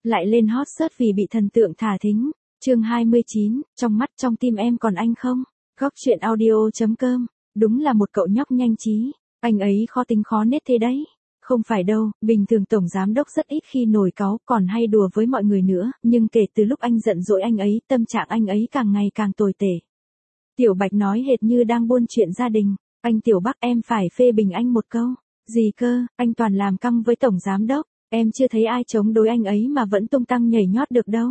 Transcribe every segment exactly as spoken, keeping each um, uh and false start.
lại lên hot search vì bị thần tượng thả thính. Chương hai mươi chín, trong mắt trong tim em còn anh không? Góc truyện audio chấm com. Đúng là một cậu nhóc nhanh trí, anh ấy khó tính khó nết thế đấy. Không phải đâu, bình thường tổng giám đốc rất ít khi nổi cáu, còn hay đùa với mọi người nữa, nhưng kể từ lúc anh giận dỗi anh ấy, tâm trạng anh ấy càng ngày càng tồi tệ. Tiểu Bạch nói hệt như đang buôn chuyện gia đình. Anh Tiểu Bắc, em phải phê bình anh một câu. Gì cơ, anh toàn làm căng với tổng giám đốc, em chưa thấy ai chống đối anh ấy mà vẫn tung tăng nhảy nhót được đâu.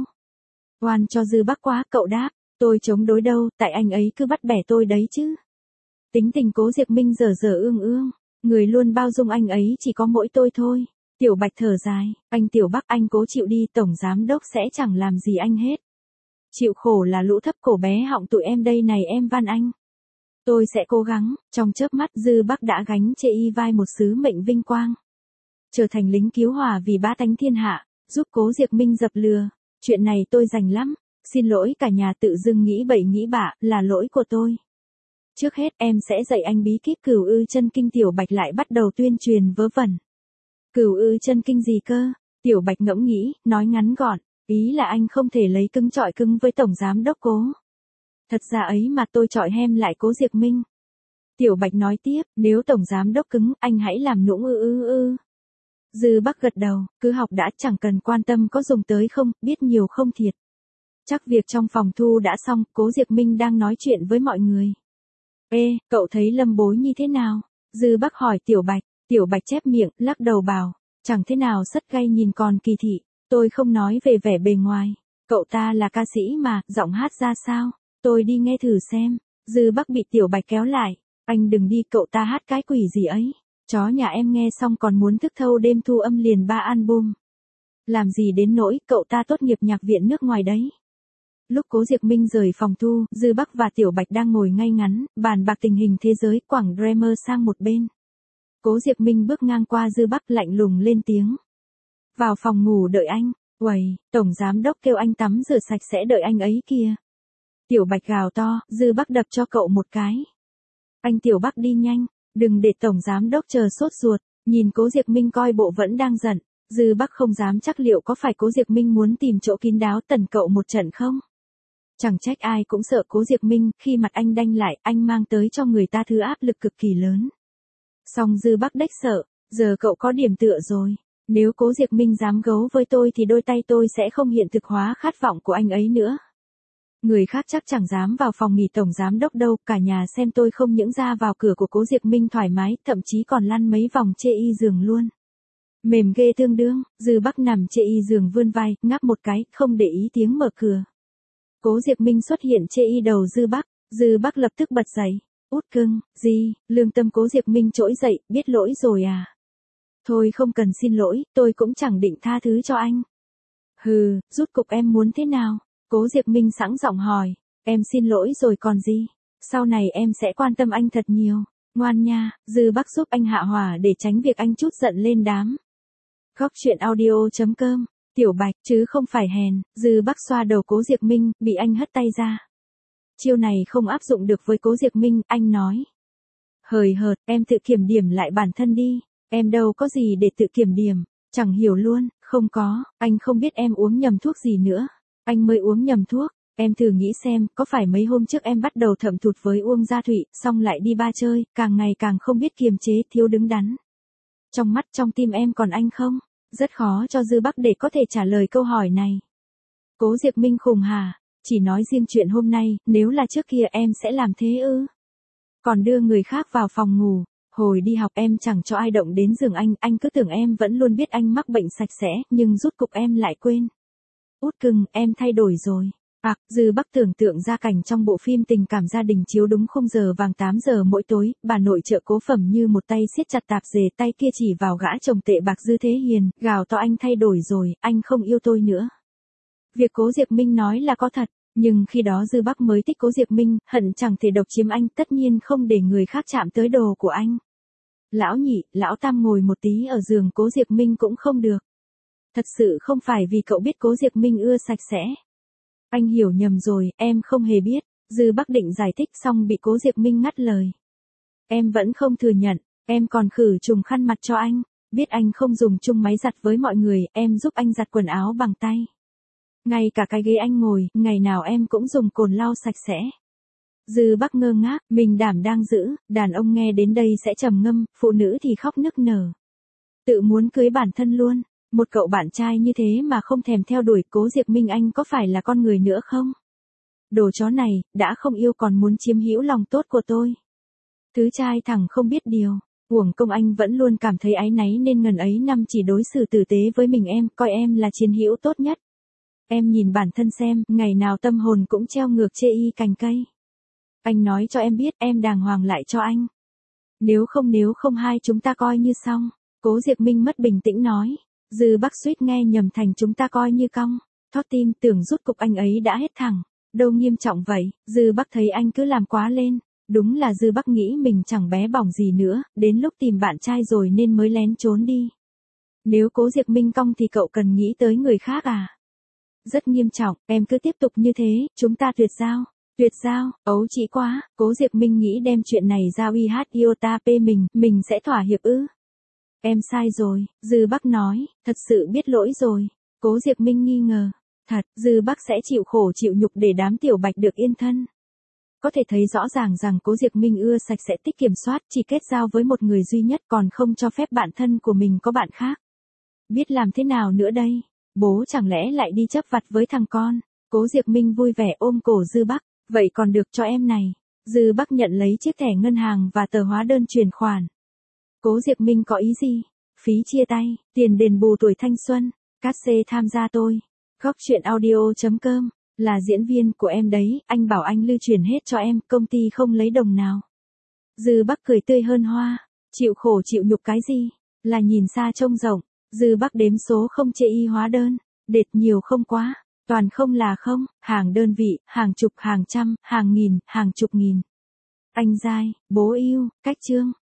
Oan cho Dư Bắc quá, cậu đáp, tôi chống đối đâu, tại anh ấy cứ bắt bẻ tôi đấy chứ. Tính tình Cố Diệp Minh dở dở ương ương, người luôn bao dung anh ấy chỉ có mỗi tôi thôi. Tiểu Bạch thở dài, anh Tiểu Bắc, anh cố chịu đi, tổng giám đốc sẽ chẳng làm gì anh hết. Chịu khổ là lũ thấp cổ bé họng tụi em đây này, em van anh. Tôi sẽ cố gắng. Trong chớp mắt Dư Bắc đã gánh chê y vai một sứ mệnh vinh quang. Trở thành lính cứu hỏa vì bá tánh thiên hạ, giúp Cố Diệp Minh dập lừa. Chuyện này tôi rành lắm. Xin lỗi cả nhà, tự dưng nghĩ bậy nghĩ bạ, là lỗi của tôi. Trước hết em sẽ dạy anh bí kíp Cửu Ư Chân Kinh. Tiểu Bạch lại bắt đầu tuyên truyền vớ vẩn. Cửu Ư Chân Kinh gì cơ? Tiểu Bạch ngẫm nghĩ, nói ngắn gọn, ý là anh không thể lấy cứng chọi cứng với tổng giám đốc Cố. Thật ra ấy mà tôi chọi hem lại Cố Diệp Minh. Tiểu Bạch nói tiếp, nếu tổng giám đốc cứng, anh hãy làm nũng ư ư ư. Dư Bắc gật đầu, cứ học đã, chẳng cần quan tâm có dùng tới không, biết nhiều không thiệt. Chắc việc trong phòng thu đã xong, Cố Diệp Minh đang nói chuyện với mọi người. Ê, cậu thấy Lâm Bối Nhi thế nào? Dư Bắc hỏi Tiểu Bạch. Tiểu Bạch chép miệng, lắc đầu bảo, chẳng thế nào, sất gay nhìn còn kỳ thị. Tôi không nói về vẻ bề ngoài. Cậu ta là ca sĩ mà, giọng hát ra sao? Tôi đi nghe thử xem. Dư Bắc bị Tiểu Bạch kéo lại. Anh đừng đi, cậu ta hát cái quỷ gì ấy. Chó nhà em nghe xong còn muốn thức thâu đêm thu âm liền ba album. Làm gì đến nỗi, cậu ta tốt nghiệp nhạc viện nước ngoài đấy. Lúc Cố Diệp Minh rời phòng thu, Dư Bắc và Tiểu Bạch đang ngồi ngay ngắn, bàn bạc tình hình thế giới, quẳng Dreamer sang một bên. Cố Diệp Minh bước ngang qua Dư Bắc lạnh lùng lên tiếng. Vào phòng ngủ đợi anh. Uầy, tổng giám đốc kêu anh tắm rửa sạch sẽ đợi anh ấy kìa. Tiểu Bạch gào to, Dư Bắc đập cho cậu một cái. Anh Tiểu Bắc đi nhanh, đừng để tổng giám đốc chờ sốt ruột. Nhìn Cố Diệp Minh coi bộ vẫn đang giận, Dư Bắc không dám chắc liệu có phải Cố Diệp Minh muốn tìm chỗ kín đáo tẩn cậu một trận không. Chẳng trách ai cũng sợ Cố Diệp Minh, khi mặt anh đanh lại, anh mang tới cho người ta thứ áp lực cực kỳ lớn. Song Dư Bắc đếch sợ, giờ cậu có điểm tựa rồi. Nếu Cố Diệp Minh dám gấu với tôi thì đôi tay tôi sẽ không hiện thực hóa khát vọng của anh ấy nữa. Người khác chắc chẳng dám vào phòng nghỉ tổng giám đốc đâu, cả nhà xem tôi không những ra vào cửa của Cố Diệp Minh thoải mái, thậm chí còn lăn mấy vòng chê y giường luôn. Mềm ghê tương đương, Dư Bắc nằm chê y giường vươn vai, ngáp một cái, không để ý tiếng mở cửa. Cố Diệp Minh xuất hiện chê y đầu Dư Bắc, Dư Bắc lập tức bật dậy. Út cưng, gì, lương tâm Cố Diệp Minh trỗi dậy, biết lỗi rồi à? Thôi không cần xin lỗi, tôi cũng chẳng định tha thứ cho anh. Hừ, rút cục em muốn thế nào? Cố Diệp Minh sẵn giọng hỏi, em xin lỗi rồi còn gì? Sau này em sẽ quan tâm anh thật nhiều. Ngoan nha, Dư Bắc giúp anh hạ hỏa để tránh việc anh trút giận lên đám. Góc truyện audio chấm com. Tiểu Bạch, chứ không phải hèn. Dư Bắc xoa đầu Cố Diệp Minh, bị anh hất tay ra. Chiêu này không áp dụng được với Cố Diệp Minh, anh nói. Hời hợt, em tự kiểm điểm lại bản thân đi. Em đâu có gì để tự kiểm điểm. Chẳng hiểu luôn, không có, anh không biết em uống nhầm thuốc gì nữa. Anh mới uống nhầm thuốc. Em thử nghĩ xem, có phải mấy hôm trước em bắt đầu thậm thụt với Uông Gia Thụy, xong lại đi ba chơi, càng ngày càng không biết kiềm chế, thiếu đứng đắn. Trong mắt trong tim em còn anh không? Rất khó cho Dư Bắc để có thể trả lời câu hỏi này. Cố Diệp Minh khùng hả? Chỉ nói riêng chuyện hôm nay, nếu là trước kia em sẽ làm thế ư? Còn đưa người khác vào phòng ngủ, hồi đi học em chẳng cho ai động đến giường anh, anh cứ tưởng em vẫn luôn biết anh mắc bệnh sạch sẽ, nhưng rút cục em lại quên. Út cưng, em thay đổi rồi. À, Dư Bắc tưởng tượng ra cảnh trong bộ phim tình cảm gia đình chiếu đúng khung giờ vàng tám giờ mỗi tối, bà nội trợ Cố Phẩm như một tay siết chặt tạp dề, tay kia chỉ vào gã chồng tệ bạc Dư Thế Hiền, gào to anh thay đổi rồi, anh không yêu tôi nữa. Việc Cố Diệp Minh nói là có thật, nhưng khi đó Dư Bắc mới thích Cố Diệp Minh, hận chẳng thể độc chiếm anh, tất nhiên không để người khác chạm tới đồ của anh. Lão nhị, lão tam ngồi một tí ở giường Cố Diệp Minh cũng không được. Thật sự không phải vì cậu biết Cố Diệp Minh ưa sạch sẽ. Anh hiểu nhầm rồi, em không hề biết. Dư Bắc định giải thích xong bị Cố Diệp Minh ngắt lời. Em vẫn không thừa nhận, em còn khử trùng khăn mặt cho anh. Biết anh không dùng chung máy giặt với mọi người, em giúp anh giặt quần áo bằng tay. Ngay cả cái ghế anh ngồi, ngày nào em cũng dùng cồn lau sạch sẽ. Dư Bắc ngơ ngác, mình đảm đang giữ, đàn ông nghe đến đây sẽ trầm ngâm, phụ nữ thì khóc nức nở. Tự muốn cưới bản thân luôn, một cậu bạn trai như thế mà không thèm theo đuổi. Cố Diệp Minh anh có phải là con người nữa không? Đồ chó này, đã không yêu còn muốn chiếm hữu lòng tốt của tôi. Thứ trai thẳng không biết điều, uổng công anh vẫn luôn cảm thấy áy náy nên ngần ấy năm chỉ đối xử tử tế với mình em, coi em là chiến hữu tốt nhất. Em nhìn bản thân xem, ngày nào tâm hồn cũng treo ngược chê y cành cây. Anh nói cho em biết em đàng hoàng lại cho anh. Nếu không nếu không hai chúng ta coi như xong. Cố Diệp Minh mất bình tĩnh nói. Dư Bắc suýt nghe nhầm thành chúng ta coi như cong. Thót tim tưởng rút cục anh ấy đã hết thẳng. Đâu nghiêm trọng vậy, Dư Bắc thấy anh cứ làm quá lên. Đúng là Dư Bắc nghĩ mình chẳng bé bỏng gì nữa, đến lúc tìm bạn trai rồi nên mới lén trốn đi. Nếu Cố Diệp Minh cong thì cậu cần nghĩ tới người khác à? Rất nghiêm trọng, em cứ tiếp tục như thế, chúng ta tuyệt giao. Tuyệt giao, ấu trĩ quá, Cố Diệp Minh nghĩ đem chuyện này giao i hát iota p mình, mình sẽ thỏa hiệp ư. Em sai rồi, Dư Bắc nói, thật sự biết lỗi rồi. Cố Diệp Minh nghi ngờ, thật, Dư Bắc sẽ chịu khổ chịu nhục để đám tiểu bạch được yên thân. Có thể thấy rõ ràng rằng Cố Diệp Minh ưa sạch sẽ tích kiểm soát, chỉ kết giao với một người duy nhất còn không cho phép bạn thân của mình có bạn khác. Biết làm thế nào nữa đây? Bố chẳng lẽ lại đi chấp vặt với thằng con? Cố Diệp Minh vui vẻ ôm cổ Dư Bắc. Vậy còn được cho em này. Dư Bắc nhận lấy chiếc thẻ ngân hàng và tờ hóa đơn chuyển khoản. Cố Diệp Minh có ý gì? Phí chia tay, tiền đền bù tuổi thanh xuân, cát xê tham gia tôi. Góc truyện audio chấm com, là diễn viên của em đấy, anh bảo anh lưu chuyển hết cho em, công ty không lấy đồng nào. Dư Bắc cười tươi hơn hoa, chịu khổ chịu nhục cái gì, là nhìn xa trông rộng. Dư Bắc đếm số không chê y hóa đơn, đệt nhiều không quá. Toàn không là không, hàng đơn vị, hàng chục, hàng trăm, hàng nghìn, hàng chục nghìn. Anh giai, bố yêu, cách chương.